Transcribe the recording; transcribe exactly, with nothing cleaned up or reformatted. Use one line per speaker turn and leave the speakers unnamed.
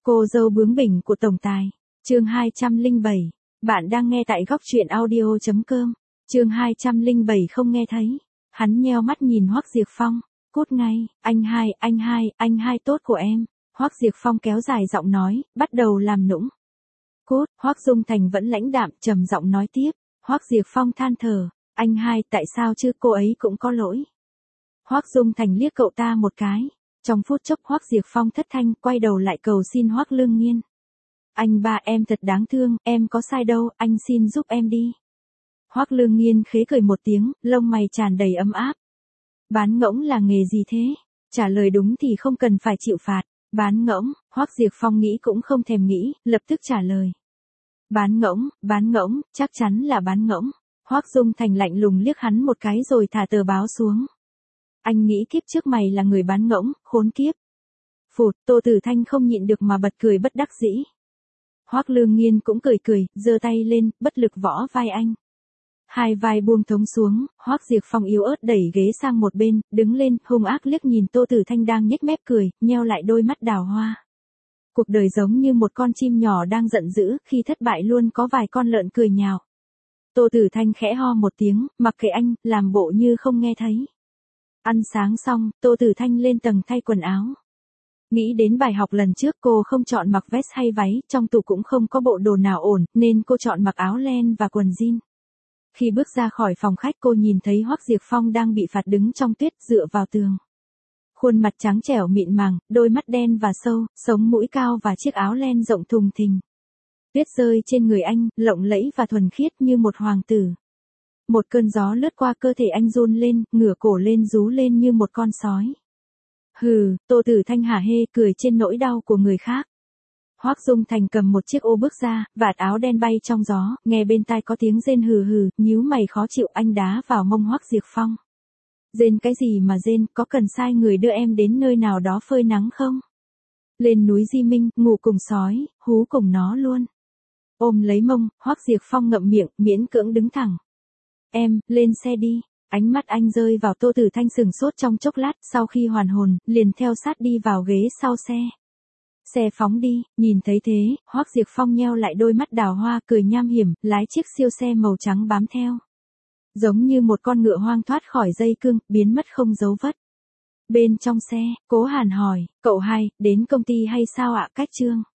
Cô dâu bướng bỉnh của tổng tài. Chương hai trăm lẻ bảy. Bạn đang nghe tại góc truyện audio chấm com. Chương hai trăm lẻ bảy không nghe thấy. Hắn nheo mắt nhìn Hoắc Diệp Phong. Cút ngay, anh hai, anh hai, anh hai tốt của em. Hoắc Diệp Phong kéo dài giọng nói, bắt đầu làm nũng. Cút, Hoắc Dung Thành vẫn lãnh đạm, trầm giọng nói tiếp. Hoắc Diệp Phong than thở, anh hai, tại sao chứ, cô ấy cũng có lỗi. Hoắc Dung Thành liếc cậu ta một cái. Trong phút chốc Hoắc Diệp Phong thất thanh, quay đầu lại cầu xin Hoắc Lương Nghiên. Anh ba, em thật đáng thương, em có sai đâu, anh xin giúp em đi. Hoắc Lương Nghiên khế cười một tiếng, lông mày tràn đầy ấm áp. Bán ngỗng là nghề gì thế? Trả lời đúng thì không cần phải chịu phạt. Bán ngỗng, Hoắc Diệp Phong nghĩ cũng không thèm nghĩ, lập tức trả lời. Bán ngỗng, bán ngỗng, chắc chắn là bán ngỗng. Hoắc Dung Thành lạnh lùng liếc hắn một cái rồi thả tờ báo xuống. Anh nghĩ kiếp trước mày là người bán ngỗng, khốn kiếp. Phụt, Tô Tử Thanh không nhịn được mà bật cười bất đắc dĩ. Hoắc Lương Nghiên cũng cười cười, giơ tay lên, bất lực võ vai anh. Hai vai buông thõng xuống, Hoắc Diệp Phong yếu ớt đẩy ghế sang một bên, đứng lên, hung ác liếc nhìn Tô Tử Thanh đang nhếch mép cười, nheo lại đôi mắt đào hoa. Cuộc đời giống như một con chim nhỏ đang giận dữ, khi thất bại luôn có vài con lợn cười nhạo. Tô Tử Thanh khẽ ho một tiếng, mặc kệ anh, làm bộ như không nghe thấy. Ăn sáng xong, Tô Tử Thanh lên tầng thay quần áo. Nghĩ đến bài học lần trước cô không chọn mặc vest hay váy, trong tủ cũng không có bộ đồ nào ổn, nên cô chọn mặc áo len và quần jean. Khi bước ra khỏi phòng khách cô nhìn thấy Hoắc Diệp Phong đang bị phạt đứng trong tuyết dựa vào tường. Khuôn mặt trắng trẻo mịn màng, đôi mắt đen và sâu, sống mũi cao và chiếc áo len rộng thùng thình. Tuyết rơi trên người anh, lộng lẫy và thuần khiết như một hoàng tử. Một cơn gió lướt qua cơ thể anh run lên, ngửa cổ lên rú lên như một con sói. Hừ, Tô Tử Thanh hả hê cười trên nỗi đau của người khác. Hoắc Dung Thành cầm một chiếc ô bước ra, vạt áo đen bay trong gió, nghe bên tai có tiếng rên hừ hừ, nhíu mày khó chịu, anh đá vào mông Hoắc Diệp Phong. Rên cái gì mà rên, có cần sai người đưa em đến nơi nào đó phơi nắng không? Lên núi Di Minh, ngủ cùng sói, hú cùng nó luôn. Ôm lấy mông, Hoắc Diệp Phong ngậm miệng, miễn cưỡng đứng thẳng. Em, lên xe đi. Ánh mắt anh rơi vào Tô Tử Thanh sừng sốt trong chốc lát, sau khi hoàn hồn, liền theo sát đi vào ghế sau xe. Xe phóng đi, nhìn thấy thế, Hoắc Diệp Phong nheo lại đôi mắt đào hoa, cười nham hiểm, lái chiếc siêu xe màu trắng bám theo. Giống như một con ngựa hoang thoát khỏi dây cương, biến mất không dấu vết. Bên trong xe, Cố Hàn hỏi, cậu hai, đến công ty hay sao ạ? Cách Trương.